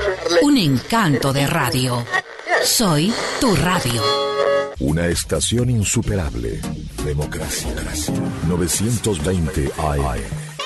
Un encanto de radio. Soy tu radio. Una estación insuperable. Democracia. 920 AM.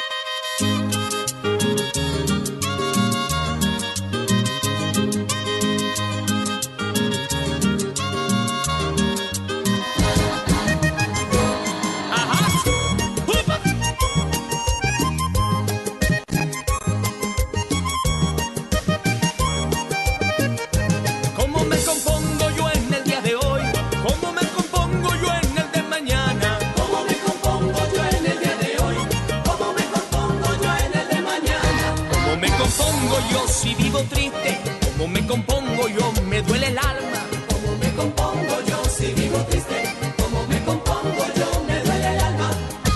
Si vivo triste, ¿cómo me compongo yo? Me duele el alma. ¿Cómo me compongo yo? Si vivo triste, ¿cómo me compongo yo? Me duele el alma.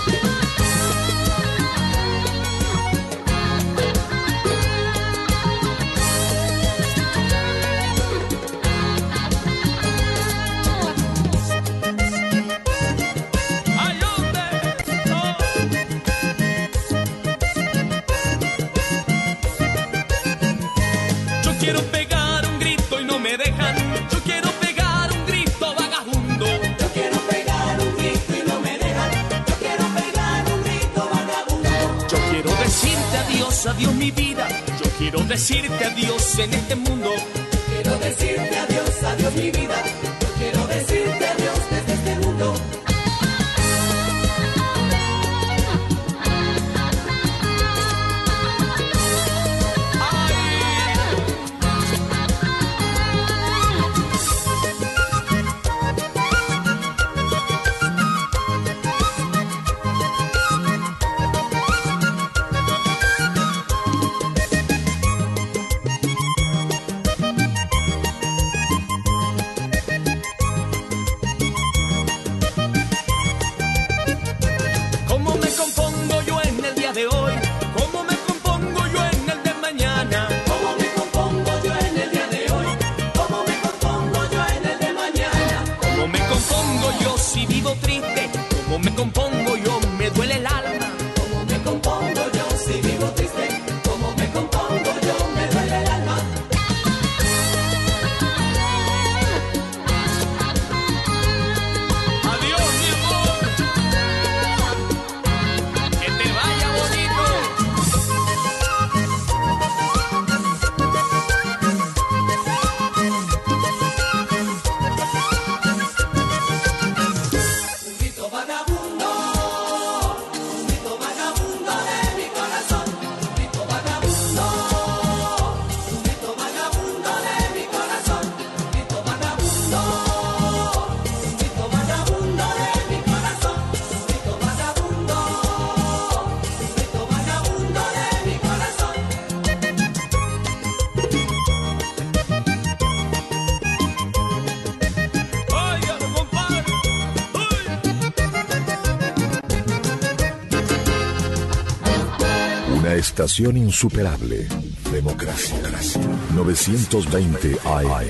¡Ay, hombre! ¡No! Quiero pegar un grito y no me dejan. Yo quiero pegar un grito vagabundo. Yo quiero pegar un grito y no me dejan. Yo quiero pegar un grito vagabundo. Yo quiero decirte adiós, adiós mi vida. Yo quiero decirte adiós en este mundo. Yo quiero decirte adiós, adiós mi vida. Yo quiero decirte adiós desde este mundo. Si vivo triste, ¿cómo me compongo yo? Me duele el alma. ¿Cómo me compongo yo? Si vivo triste, ¿cómo me compongo yo? Me duele el alma. Adiós, mi amor. Que te vaya bonito. Estación insuperable. Democracia. 920 AM.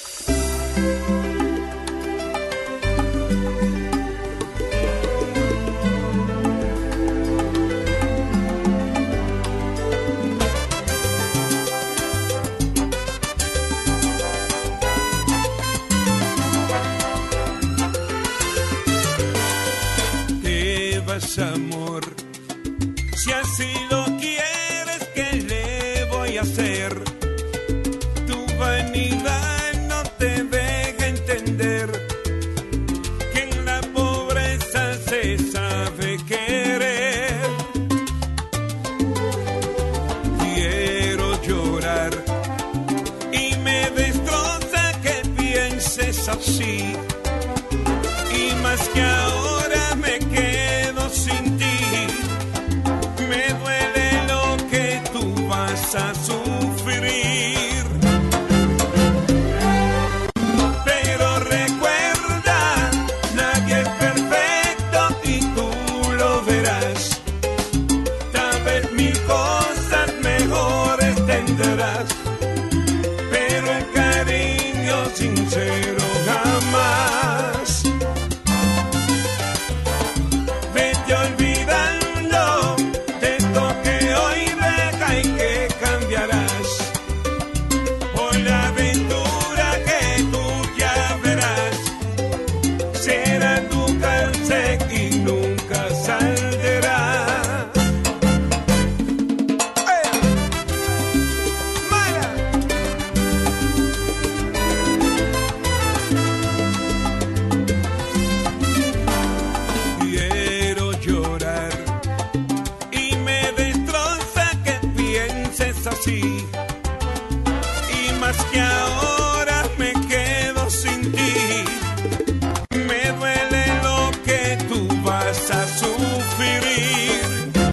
¿Qué vas, amor? Si así lo quieres, ¿qué le voy a hacer? Tu vanidad no te deja entender que en la pobreza se sabe querer. Quiero llorar y me destroza que pienses así. Y más que ahora me quedo sin ti. Me duele lo que tú vas a sufrir. Pero recuerda, nadie es perfecto y tú lo verás. Tal vez mil cosas mejores tendrás, pero el cariño sincero jamás. Vete olvidando de esto que hoy deja y que cambiarás. sepas que ahora me quedo sin ti. Me duele lo que tú vas a sufrir.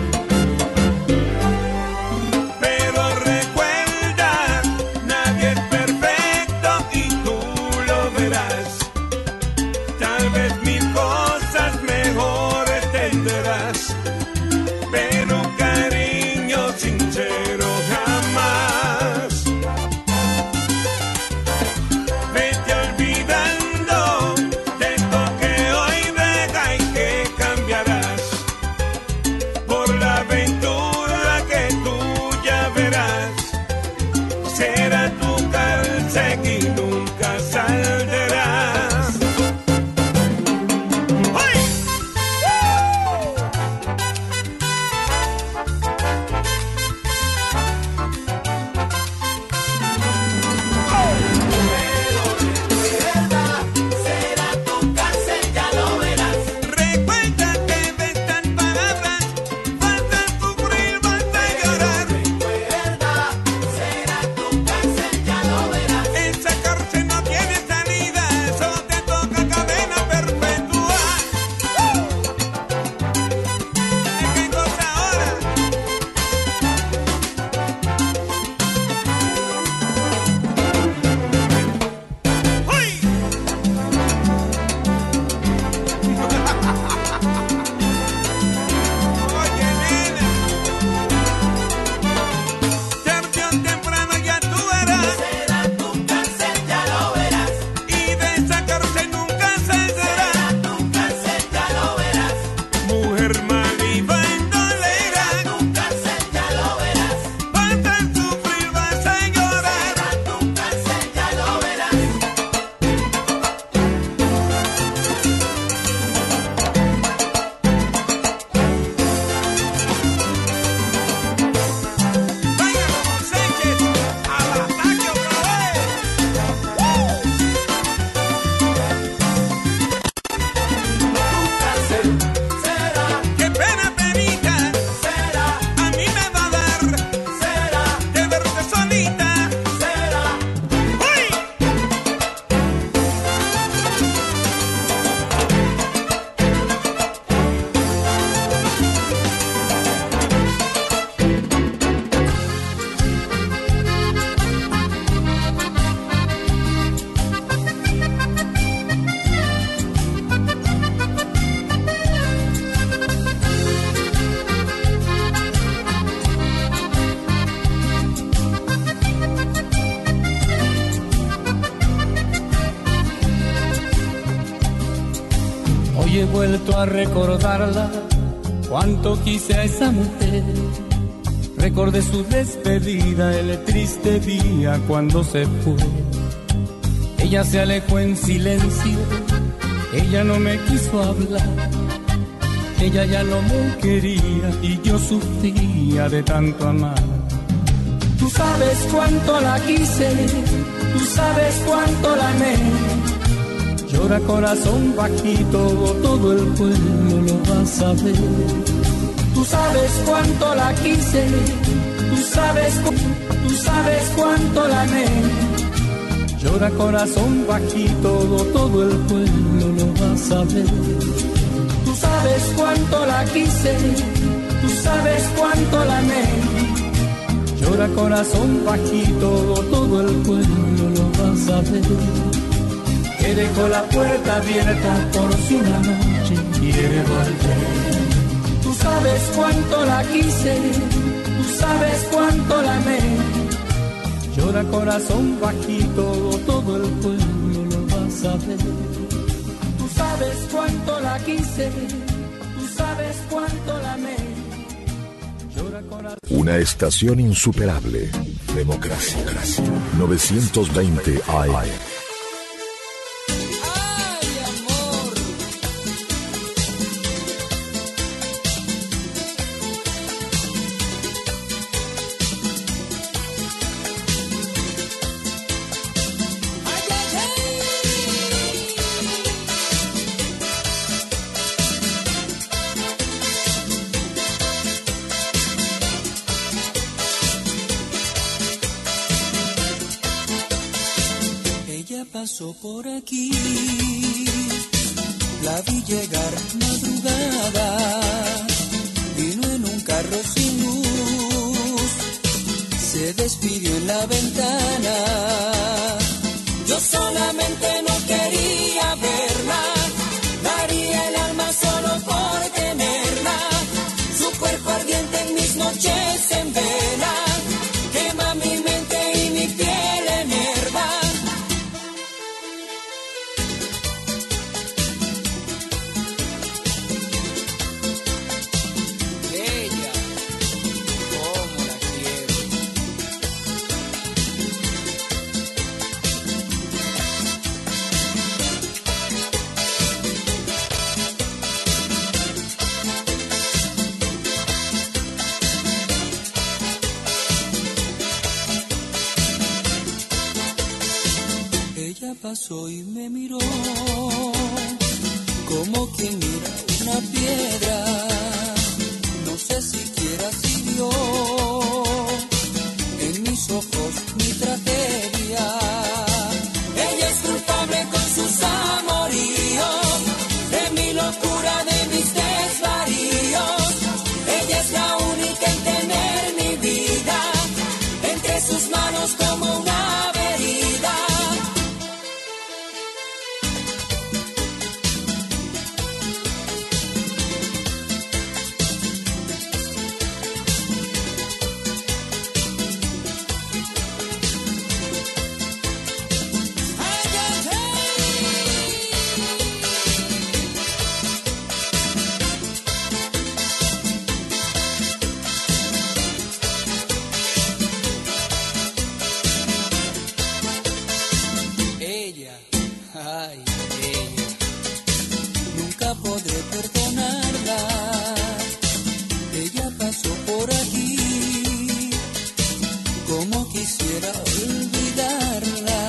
Pero recuerda, nadie es perfecto y tú lo verás. Tal vez mil cosas mejores tendrás, pero cariño sincero jamás. Vete olvidando de esto que hoy deja y que cambiarás por la aventura que tú ya verás. Será tu cárcel y nunca saldrás. ¡Ay! Recuerda que de estas palabras vas a sufrir, vas a llorar. Esa cárcel no tiene salida, solo te toca cadena perpetua. ¿De qué cosa ahora? ¡Uy! Oye, nena, tarde o temprano ya tú verás. Y de esa cárcel nunca saldrás. Mujer mal y bandolera, vas a sufrir, vas a llorar. Vaya Ramón Sánchez, al ataque otra vez. ¡Qué pena, penita! A mí me va a dar de verte solita. ¡Uy! Hoy he vuelto a recordarla, cuánto quise a esa mujer. Recordé su despedida, el triste día cuando se fue. Ella se alejó en silencio, ella no me quiso hablar. Ella ya no me quería y yo sufría de tanto amar. Tú sabes cuánto la quise, tú sabes cuánto la amé. Llora corazón bajito, todo el pueblo lo va a saber. Tú sabes cuánto la quise, tú sabes cuánto la amé. Llora corazón bajito, todo el pueblo lo va a saber. Tú sabes cuánto la quise, tú sabes cuánto la amé. Llora corazón bajito, todo el pueblo lo va a saber. Que dejó la puerta abierta por si una noche quiere volver. Tú sabes cuánto la quise, tú sabes cuánto la amé. Llora corazón bajito, todo el pueblo lo va a saber. Tú sabes cuánto la quise, tú sabes cuánto la amé. Llora corazón. Una estación insuperable. Democracia. 920 AM. pasó por aquí, la vi llegar madrugada, vino en un carro sin luz, se despidió en la ventana, yo solamente no quería verla, daría el alma solo por tenerla, su cuerpo ardiente en mis noches en vela, quema mi mente y mi piel enerva. Ella, cómo la quiero. Ella pasó y me miró como quien mira una piedra, no sé siquiera si vio en mis ojos mi tragedia. Ella es culpable con sus amoríos, de mi locura, de mis desvaríos. Ella es la única en tener mi vida entre sus manos como una herida. Nunca podré perdonarla. Ella pasó por aquí, como quisiera olvidarla.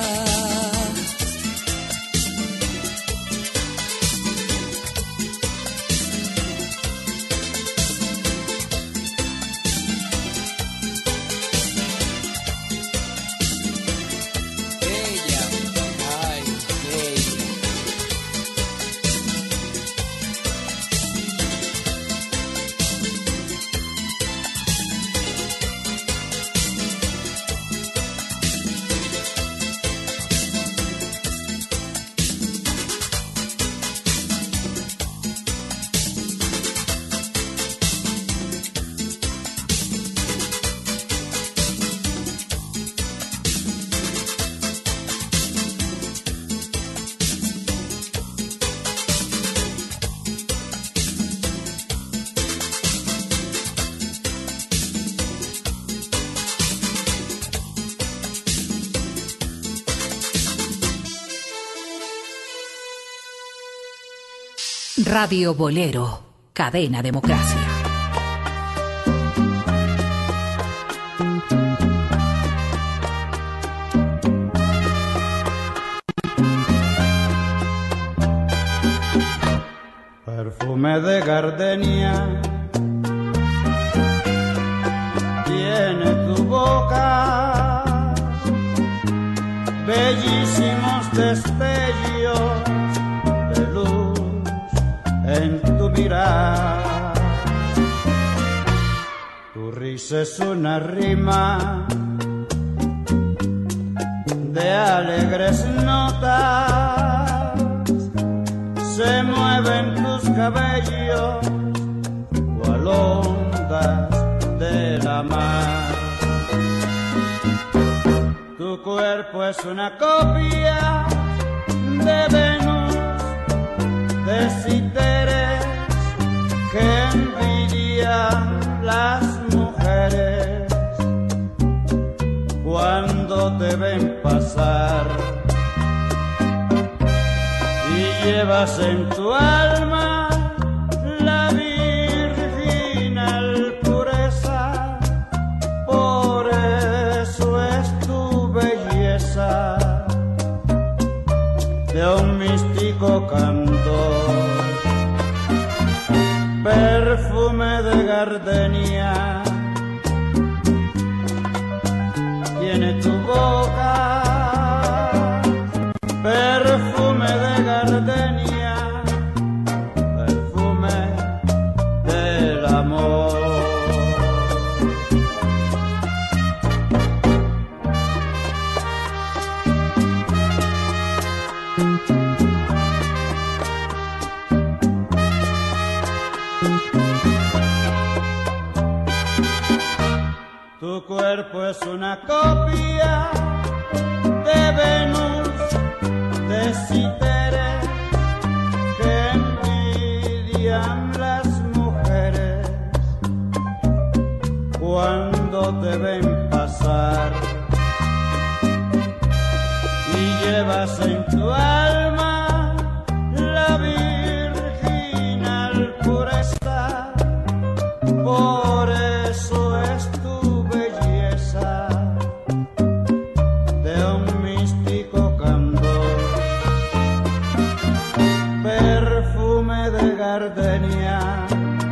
Radio Bolero, cadena Democracia. Perfume de gardenia tiene tu boca, bellísimos destellos de luz en tu mirar. Tu risa es una rima de alegres notas, se mueven tus cabellos cual ondas de la mar. Tu cuerpo es una copia de Venus, de Citeres que envidian las mujeres cuando te ven pasar, y llevas en tu alma la virginal pureza, por eso es tu belleza de un místico cantor. Perfume de gardenia tiene tu boca, cuerpo es una copia de Venus, de Citere, que envidian las mujeres cuando te ven pasar, y llevas en tu alma la virginal pureza. Por eso es tu belleza de un místico candor, perfume de gardenia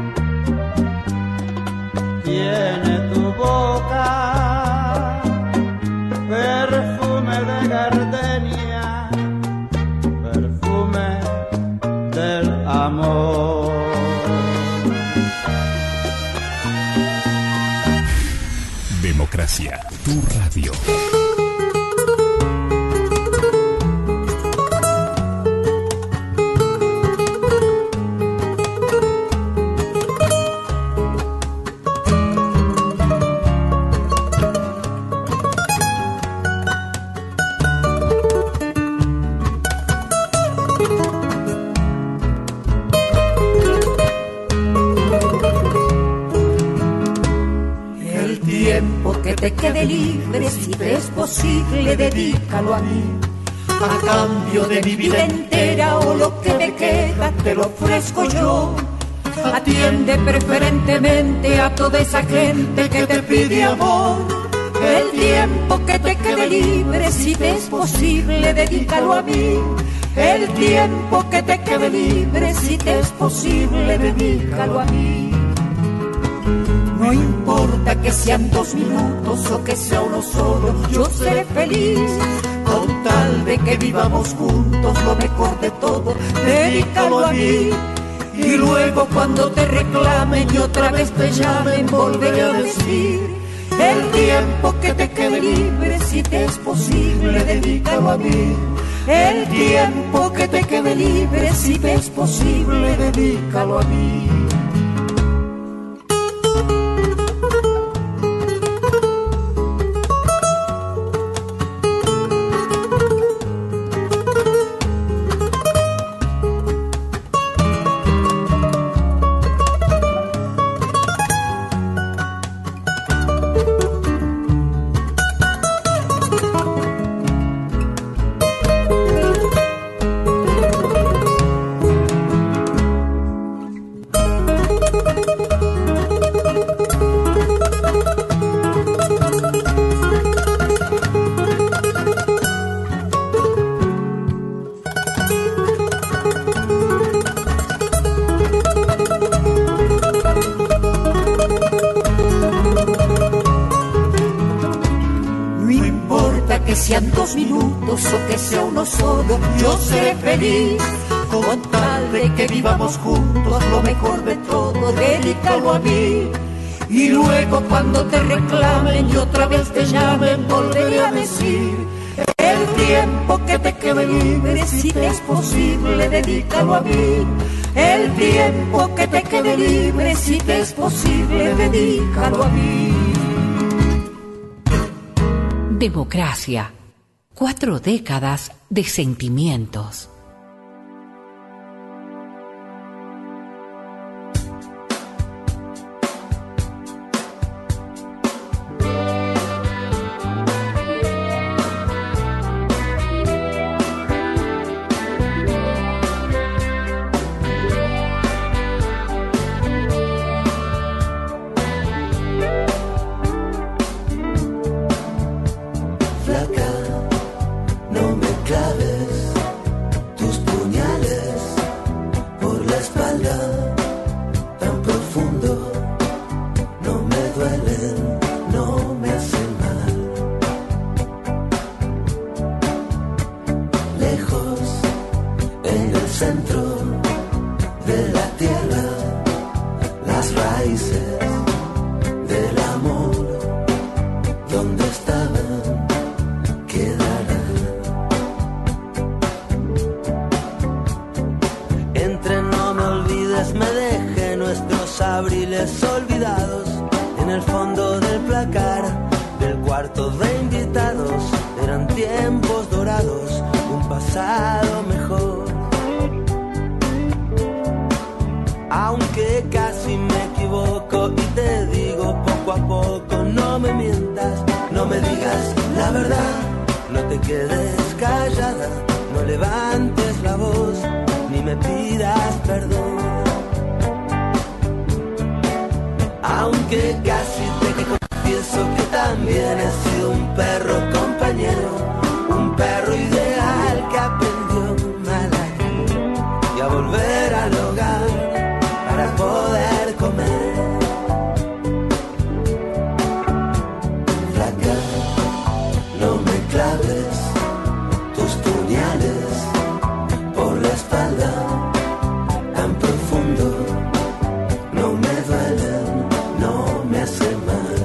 tiene tu boca, perfume de gardenia, perfume del amor. Democracia, tu radio. Te quede libre, si te es posible, dedícalo a mí. A cambio de mi vida entera o lo que me queda, te lo ofrezco yo. Atiende preferentemente a toda esa gente que te pide amor. El tiempo que te quede libre, si te es posible, dedícalo a mí. El tiempo que te quede libre, si te es posible, dedícalo a mí. No importa que sean 2 minutos o que sea uno solo, yo seré feliz con tal de que vivamos juntos lo mejor de todo, dedícalo a mí. Y luego cuando te reclamen y otra vez te llamen, volveré a decir: el tiempo que te quede libre, si te es posible, dedícalo a mí. El tiempo que te quede libre, si te es posible, dedícalo a mí. Sean 2 minutos o que sea uno solo, yo seré feliz con tal de que vivamos juntos lo mejor de todo, dedícalo a mí. Y luego cuando te reclamen y otra vez te llamen, volveré a decir: el tiempo que te quede libre, si te es posible, dedícalo a mí. El tiempo que te quede libre, si te es posible, dedícalo a mí. Democracia. 4 décadas de sentimientos. abriles olvidados en el fondo del placar del te quedes callada, no levantes la voz, ni me pidas perdón. Aunque casi te confieso que también he sido un perro compañero, un perro ideal que aprendió mal a ir y a volver al hogar para poder comer. Flaca, no me claves tus puñales por la espalda tan profundo, no me duelen, no me hacen mal.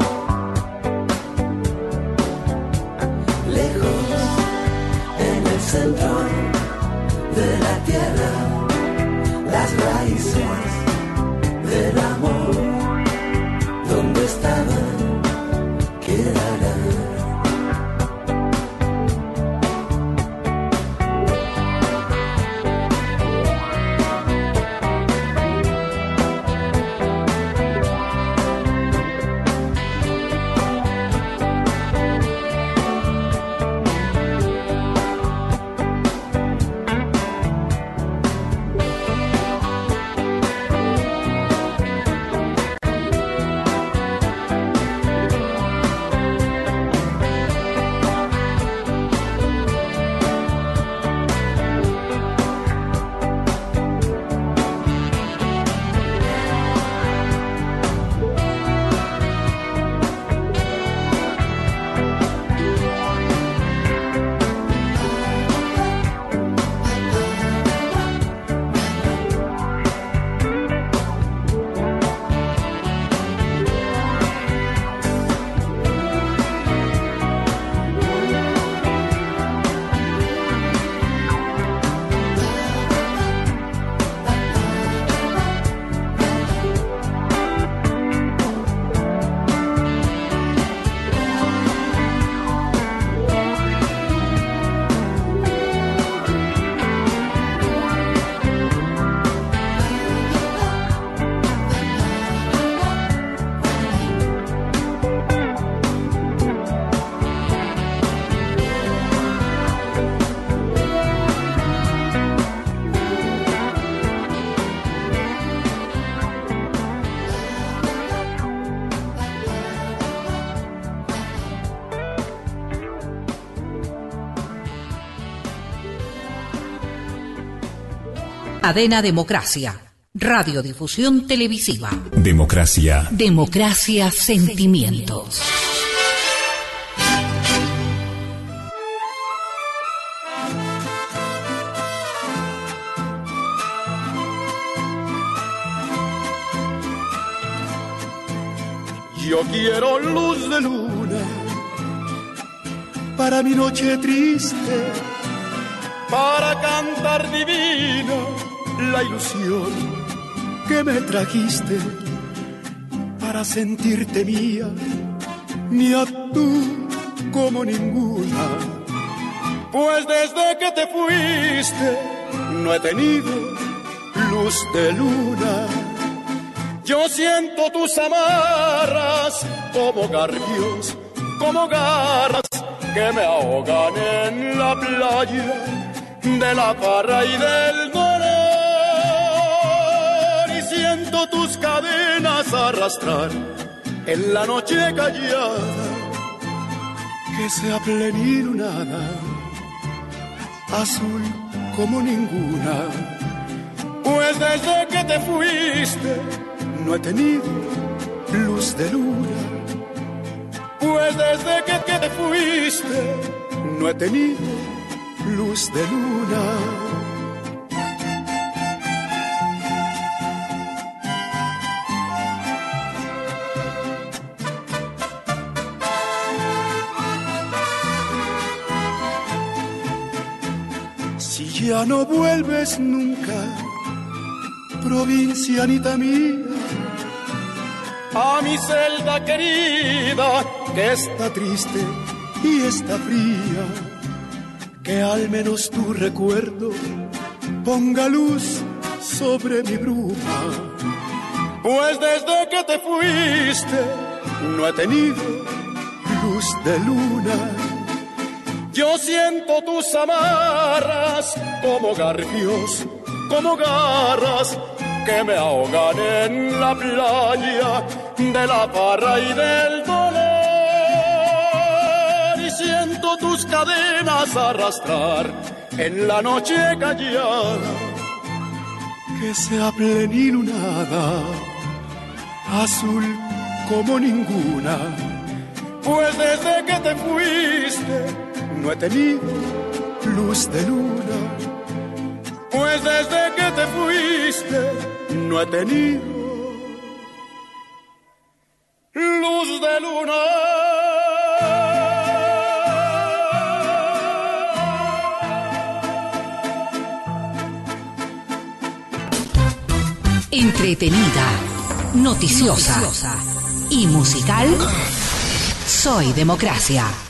Lejos, en el centro de la tierra, las raíces del amor, donde estaban, quedarán. Cadena Democracia, radiodifusión televisiva. Democracia. Democracia Sentimientos. Yo quiero luz de luna para mi noche triste, para cantar divino la ilusión que me trajiste, para sentirte mía tú como ninguna. Pues desde que te fuiste no he tenido luz de luna. Yo siento tus amarras como garfios, como garras que me ahogan en la playa de la farra y del dolor. Y siento tus cadenas arrastrar en la noche callada, que sea plenilunada, azul como ninguna. Pues desde que te fuiste no he tenido luz de luna. Pues desde que te fuiste no he tenido luz de luna. Si ya no vuelves nunca, provincianita mía, a mi celda querida, que está triste y está fría, que al menos tu recuerdo ponga luz sobre mi bruma. Pues desde que te fuiste no he tenido luz de luna. Yo siento tus amarras como garfios, como garras que me ahogan en la playa de la parra y del dolor. Y siento tus cadenas arrastrar en la noche callada, que sea plenilunada, azul como ninguna. Pues desde que te fuiste no he tenido luz de luna. Pues desde que te fuiste no he tenido luz de luna. Entretenida, noticiosa y musical. Soy Democracia.